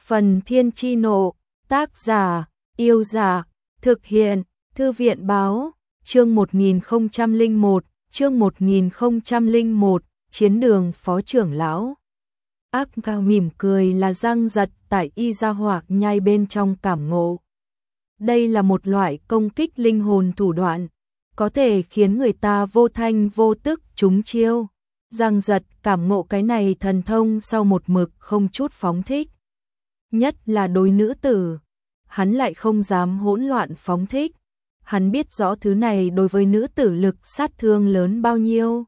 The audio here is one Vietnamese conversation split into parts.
Phần Thiên Chi Nộ, tác giả, Yêu Giả, thực hiện, Thư viện Báo, chương 1001, chương 1001, Chiến đường Phó trưởng lão. Ác Cao mỉm cười là răng giật tại y ra hoặc nhai bên trong cảm ngộ. Đây là một loại công kích linh hồn thủ đoạn, có thể khiến người ta vô thanh vô tức trúng chiêu. Giang giật cảm ngộ cái này thần thông sau một mực không chút phóng thích. Nhất là đối nữ tử, hắn lại không dám hỗn loạn phóng thích. Hắn biết rõ thứ này đối với nữ tử lực sát thương lớn bao nhiêu.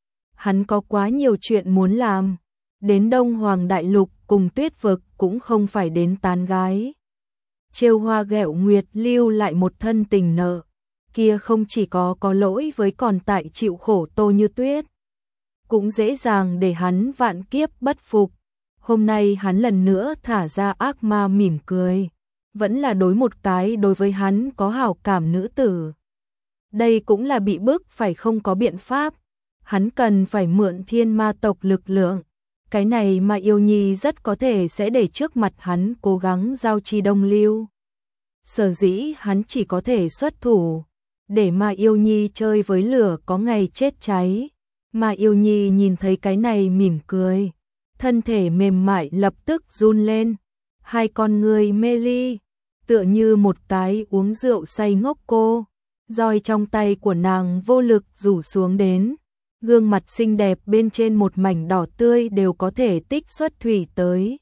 Hắn có quá nhiều chuyện muốn làm. Đến Đông Hoàng Đại Lục cùng Tuyết Vực cũng không phải đến tán gái. Trêu hoa ghẹo nguyệt lưu lại một thân tình nợ. Kia không chỉ có lỗi với còn tại chịu khổ Tô Như Tuyết, cũng dễ dàng để hắn vạn kiếp bất phục. Hôm nay hắn lần nữa thả ra ác ma mỉm cười. Vẫn là đối một cái đối với hắn có hảo cảm nữ tử. Đây cũng là bị bức phải không có biện pháp. Hắn cần phải mượn thiên ma tộc lực lượng. Cái này mà Yêu Nhi rất có thể sẽ để trước mặt hắn cố gắng giao chi đông lưu. Sở dĩ hắn chỉ có thể xuất thủ, để mà Yêu Nhi chơi với lửa có ngày chết cháy. Mà Yêu Nhi nhìn thấy cái này mỉm cười. Thân thể mềm mại lập tức run lên. Hai con người mê ly, tựa như một cái uống rượu say ngốc cô. Roi trong tay của nàng vô lực rủ xuống đến. Gương mặt xinh đẹp bên trên một mảnh đỏ tươi đều có thể tích xuất thủy tới.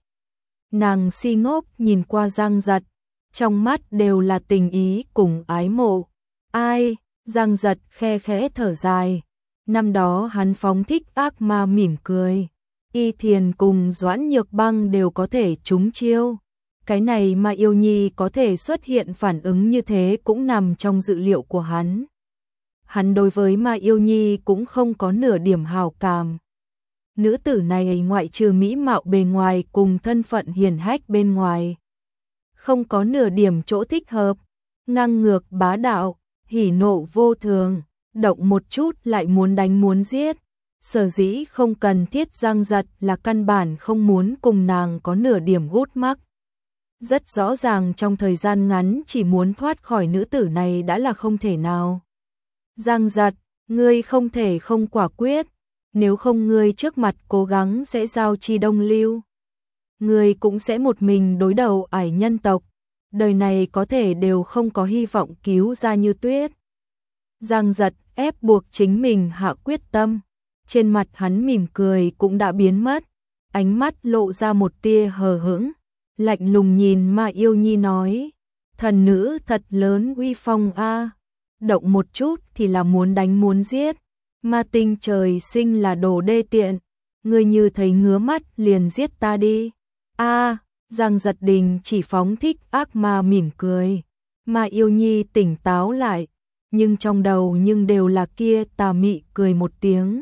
Nàng si ngốc nhìn qua Giang Giật, trong mắt đều là tình ý cùng ái mộ. Ai? Giang Giật khe khẽ thở dài. Năm đó hắn phóng thích ác ma mỉm cười. Y Thiền cùng Doãn Nhược Băng đều có thể trúng chiêu. Cái này mà Yêu Nhi có thể xuất hiện phản ứng như thế cũng nằm trong dự liệu của hắn. Hắn đối với Ma Yêu Nhi cũng không có nửa điểm hảo cảm. Nữ tử này ngoại trừ mỹ mạo bề ngoài cùng thân phận hiển hách bên ngoài, không có nửa điểm chỗ thích hợp. Ngang ngược bá đạo, hỉ nộ vô thường, động một chút lại muốn đánh muốn giết. Sở dĩ không cần thiết Giang Giật là căn bản không muốn cùng nàng có nửa điểm gút mắc. Rất rõ ràng trong thời gian ngắn chỉ muốn thoát khỏi nữ tử này đã là không thể nào. Giang Giật, ngươi không thể không quả quyết, nếu không ngươi trước mặt cố gắng sẽ giao chi đông lưu. Ngươi cũng sẽ một mình đối đầu ải nhân tộc, đời này có thể đều không có hy vọng cứu ra Như Tuyết. Giang Giật ép buộc chính mình hạ quyết tâm, trên mặt hắn mỉm cười cũng đã biến mất, ánh mắt lộ ra một tia hờ hững, lạnh lùng nhìn Ma Yêu Nhi nói, thần nữ thật lớn uy phong a. Động một chút thì là muốn đánh muốn giết. Ma tinh trời sinh là đồ đê tiện. Ngươi như thấy ngứa mắt liền giết ta đi. A, Giang Giật Đình chỉ phóng thích ác ma mỉm cười. Ma Yêu Nhi tỉnh táo lại, nhưng trong đầu nhưng đều là kia tà mị cười một tiếng.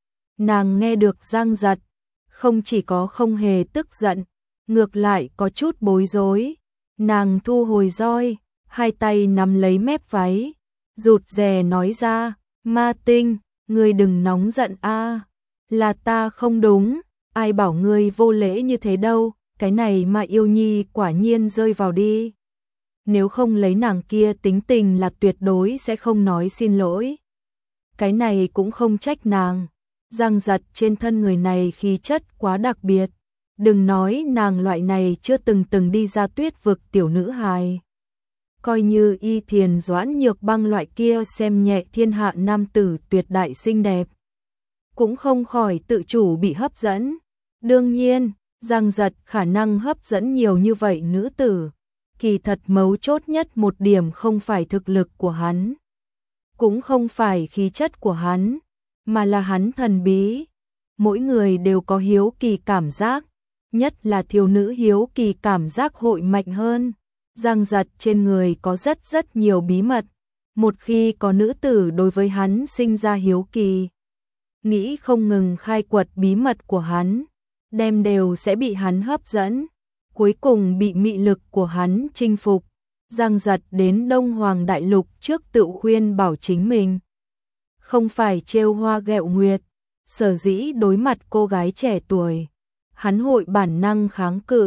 Nàng nghe được Giang Giật, không chỉ có không hề tức giận, ngược lại có chút bối rối. Nàng thu hồi roi, hai tay nắm lấy mép váy, rụt rè nói ra, Ma Tinh, ngươi đừng nóng giận a, là ta không đúng, ai bảo ngươi vô lễ như thế đâu, cái này mà Yêu Nhi quả nhiên rơi vào đi. Nếu không lấy nàng kia tính tình là tuyệt đối sẽ không nói xin lỗi. Cái này cũng không trách nàng, Giang Giật trên thân người này khí chất quá đặc biệt, đừng nói nàng loại này chưa từng đi ra Tuyết Vực tiểu nữ hài. Coi như Y Thiền Doãn Nhược Băng loại kia xem nhẹ thiên hạ nam tử tuyệt đại xinh đẹp, cũng không khỏi tự chủ bị hấp dẫn. Đương nhiên, Giang Giật khả năng hấp dẫn nhiều như vậy nữ tử, kỳ thật mấu chốt nhất một điểm không phải thực lực của hắn, cũng không phải khí chất của hắn, mà là hắn thần bí. Mỗi người đều có hiếu kỳ cảm giác, nhất là thiếu nữ hiếu kỳ cảm giác hội mạnh hơn. Giang Giật trên người có rất nhiều bí mật, một khi có nữ tử đối với hắn sinh ra hiếu kỳ, nghĩ không ngừng khai quật bí mật của hắn, đem đều sẽ bị hắn hấp dẫn, cuối cùng bị mị lực của hắn chinh phục. Giang Giật đến Đông Hoàng Đại Lục trước tự khuyên bảo chính mình, không phải trêu hoa ghẹo nguyệt, sở dĩ đối mặt cô gái trẻ tuổi, hắn hội bản năng kháng cự,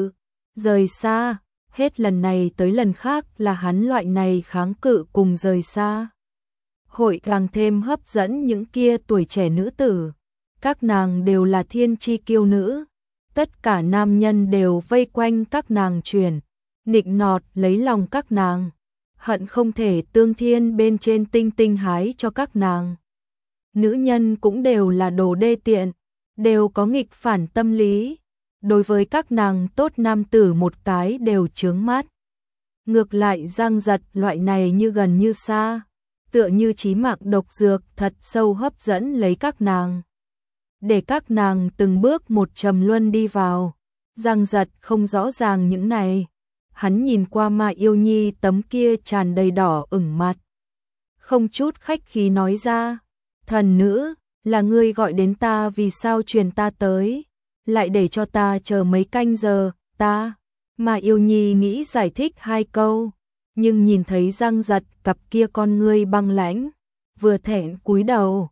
rời xa, hết lần này tới lần khác là hắn loại này kháng cự cùng rời xa. Hội càng thêm hấp dẫn những kia tuổi trẻ nữ tử, các nàng đều là thiên chi kiêu nữ, tất cả nam nhân đều vây quanh các nàng truyền, nịnh nọt lấy lòng các nàng, hận không thể tương thiên bên trên tinh tinh hái cho các nàng. Nữ nhân cũng đều là đồ đê tiện, đều có nghịch phản tâm lý, đối với các nàng tốt nam tử một cái đều chướng mắt. Ngược lại Giang Giật loại này như gần như xa, tựa như chí mạng độc dược thật sâu hấp dẫn lấy các nàng. Để các nàng từng bước một trầm luân đi vào. Giang Giật không rõ ràng những này. Hắn nhìn qua Ma Yêu Nhi tấm kia tràn đầy đỏ ửng mặt. Không chút khách khí nói ra, thần nữ, là ngươi gọi đến ta vì sao truyền ta tới, lại để cho ta chờ mấy canh giờ, ta. Ma Yêu Nhi nghĩ giải thích hai câu, nhưng nhìn thấy Giang Giật cặp kia con ngươi băng lãnh, vừa thẹn cúi đầu,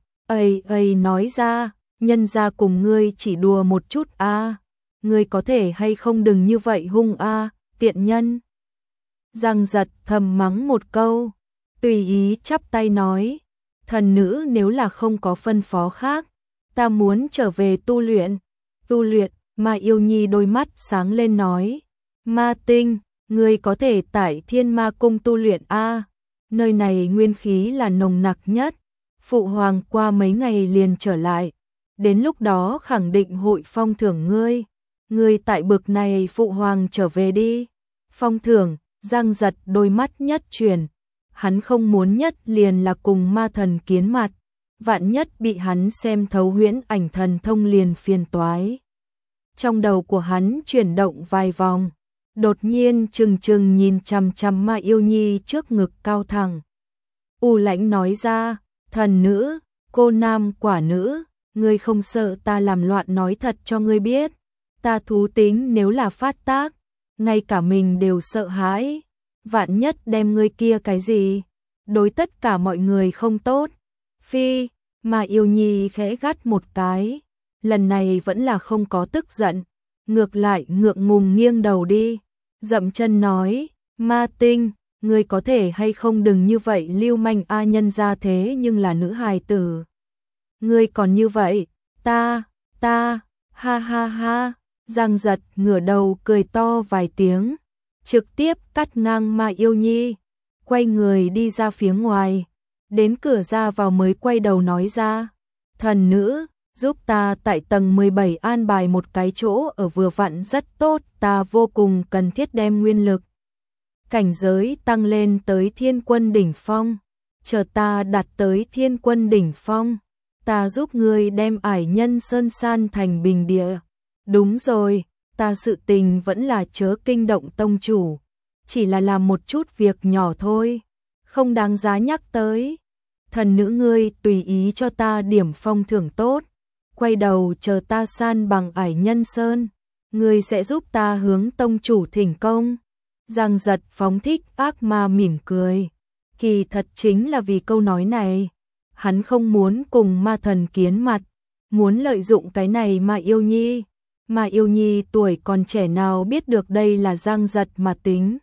nói ra, nhân ra cùng ngươi chỉ đùa một chút a, ngươi có thể hay không đừng như vậy hung a, tiện nhân. Giang Giật thầm mắng một câu, tùy ý chắp tay nói, thần nữ nếu là không có phân phó khác, ta muốn trở về tu luyện. Tu luyện, Ma Yêu Nhi đôi mắt sáng lên nói, Ma Tinh, ngươi có thể tại Thiên Ma Cung tu luyện a, nơi này nguyên khí là nồng nặc nhất, phụ hoàng qua mấy ngày liền trở lại, đến lúc đó khẳng định hội phong thưởng ngươi, ngươi tại bực này phụ hoàng trở về đi. Phong thưởng, Giang Giật đôi mắt nhất chuyển, hắn không muốn nhất liền là cùng ma thần kiến mặt, vạn nhất bị hắn xem thấu huyễn ảnh thần thông liền phiền toái. Trong đầu của hắn chuyển động vài vòng, đột nhiên trừng trừng nhìn chằm chằm Ma Yêu Nhi trước ngực cao thẳng. U Lãnh nói ra, thần nữ, cô nam quả nữ, ngươi không sợ ta làm loạn, nói thật cho ngươi biết, ta thú tính nếu là phát tác, ngay cả mình đều sợ hãi, vạn nhất đem ngươi kia cái gì, đối tất cả mọi người không tốt. Phi, Ma Yêu Nhi khẽ gắt một cái, lần này vẫn là không có tức giận, ngược lại ngượng ngùng nghiêng đầu đi, dậm chân nói, Ma Tinh, ngươi có thể hay không đừng như vậy lưu manh a, nhân ra thế nhưng là nữ hài tử. Ngươi còn như vậy, ta, ha ha ha, Giang Giật ngửa đầu cười to vài tiếng, trực tiếp cắt ngang Ma Yêu Nhi, quay người đi ra phía ngoài, đến cửa ra vào mới quay đầu nói ra, thần nữ, giúp ta tại tầng 17 an bài một cái chỗ ở vừa vặn rất tốt, ta vô cùng cần thiết đem nguyên lực cảnh giới tăng lên tới Thiên Quân đỉnh phong, chờ ta đạt tới Thiên Quân đỉnh phong, ta giúp ngươi đem Ải Nhân Sơn san thành bình địa. Đúng rồi, ta sự tình vẫn là chớ kinh động tông chủ, chỉ là làm một chút việc nhỏ thôi, không đáng giá nhắc tới. Thần nữ ngươi tùy ý cho ta điểm phong thưởng tốt, quay đầu chờ ta san bằng Ải Nhân Sơn, ngươi sẽ giúp ta hướng tông chủ thỉnh công. Giang Giật phóng thích ác ma mỉm cười, kỳ thật chính là vì câu nói này, hắn không muốn cùng ma thần kiến mặt, muốn lợi dụng cái này Ma Yêu Nhi. Ma Yêu Nhi tuổi còn trẻ nào biết được đây là Giang Giật mà tính.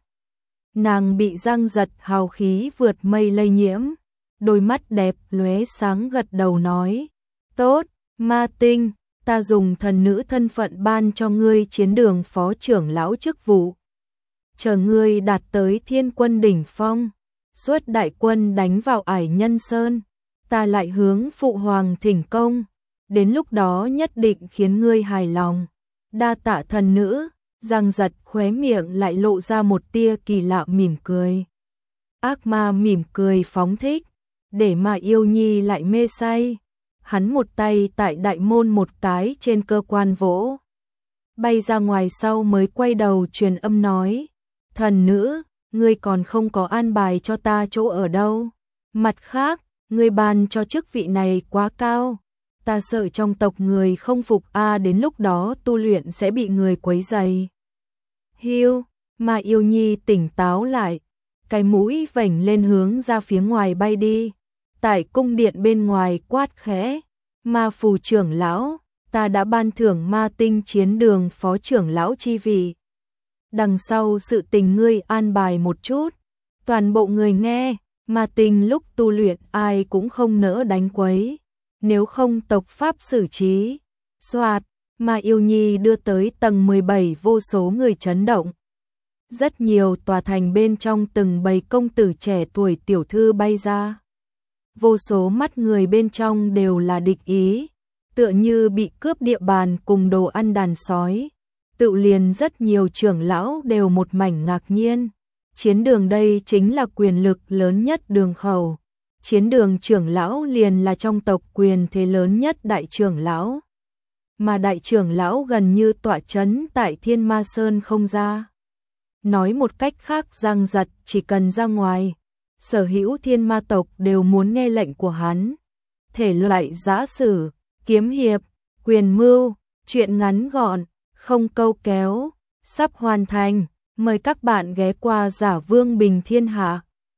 Nàng bị Giang Giật hào khí vượt mây lây nhiễm, đôi mắt đẹp lóe sáng gật đầu nói, tốt, Ma Tinh, ta dùng thần nữ thân phận ban cho ngươi chiến đường phó trưởng lão chức vụ. Chờ ngươi đạt tới Thiên Quân đỉnh phong, xuất đại quân đánh vào Ải Nhân Sơn, ta lại hướng phụ hoàng thỉnh công, đến lúc đó nhất định khiến ngươi hài lòng. Đa tạ thần nữ. Giang Giật khóe miệng lại lộ ra một tia kỳ lạ mỉm cười. Ác ma mỉm cười phóng thích, để Ma Yêu Nhi lại mê say. Hắn một tay tại đại môn một cái trên cơ quan vỗ, bay ra ngoài sau mới quay đầu truyền âm nói, thần nữ, ngươi còn không có an bài cho ta chỗ ở đâu. Mặt khác, ngươi ban cho chức vị này quá cao, ta sợ trong tộc người không phục a, đến lúc đó tu luyện sẽ bị người quấy rầy. Hiu, Ma Yêu Nhi tỉnh táo lại, cái mũi vểnh lên hướng ra phía ngoài bay đi. Tại cung điện bên ngoài quát khẽ, Ma Phù trưởng lão, ta đã ban thưởng Ma Tinh chiến đường phó trưởng lão chi vị. đằng sau sự tình ngươi an bài một chút. Toàn bộ người nghe, mà tình lúc tu luyện ai cũng không nỡ đánh quấy, nếu không tộc pháp xử trí. Soạt, mà yêu nhi đưa tới tầng 17 vô số người chấn động. Rất nhiều tòa thành bên trong từng bầy công tử trẻ tuổi tiểu thư bay ra. Vô số mắt người bên trong đều là địch ý, tựa như bị cướp địa bàn cùng đồ ăn đàn sói. Tự liền rất nhiều trưởng lão đều một mảnh ngạc nhiên. Chiến đường đây chính là quyền lực lớn nhất đường khẩu. Chiến đường trưởng lão liền là trong tộc quyền thế lớn nhất đại trưởng lão. Mà đại trưởng lão gần như tọa chấn tại Thiên Ma Sơn không ra. Nói một cách khác răng giật chỉ cần ra ngoài, sở hữu thiên ma tộc đều muốn nghe lệnh của hắn. Thể loại giã sử, kiếm hiệp, quyền mưu, truyện ngắn gọn, không câu kéo, sắp hoàn thành. Mời các bạn ghé qua Giả Vương Bình Thiên Hạ.